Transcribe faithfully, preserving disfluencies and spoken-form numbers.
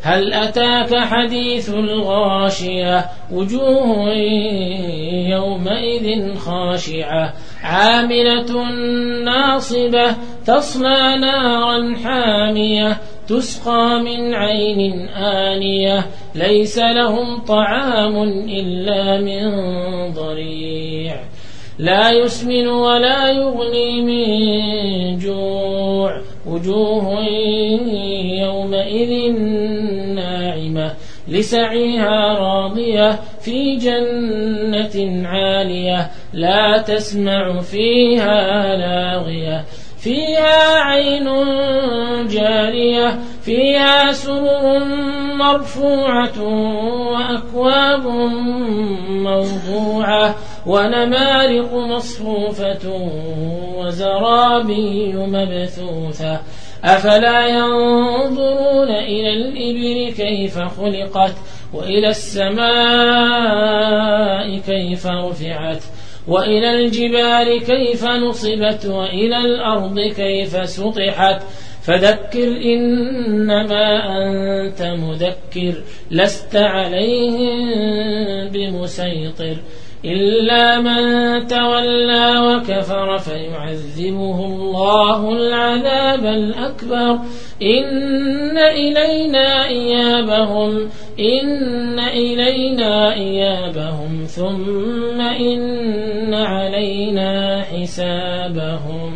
هل أتاك حديث الغاشية وجوه يومئذ خاشعة عاملة ناصبة تصلى نارا حامية تسقى من عين آنية ليس لهم طعام إلا من ضريع لا يسمن ولا يغني من جوع وجوه يومئذ ناعمة لسعيها راضية في جنة عالية لا تسمع فيها لاغية فيها عين جارية فيها سرر مرفوعة وأكواب موضوعة ونمارق مصفوفة وزرابي مبثوثة أفلا ينظرون إلى الإبل كيف خلقت وإلى السماء كيف رفعت وإلى الجبال كيف نصبت وإلى الأرض كيف سطحت فذكر إنما أنت مذكر لست عليهم بمسيطر إلا من تولى وكفر فيعذبه الله العذاب الأكبر إن إلينا إيابهم إن إلينا إيابهم ثم إن علينا حسابهم.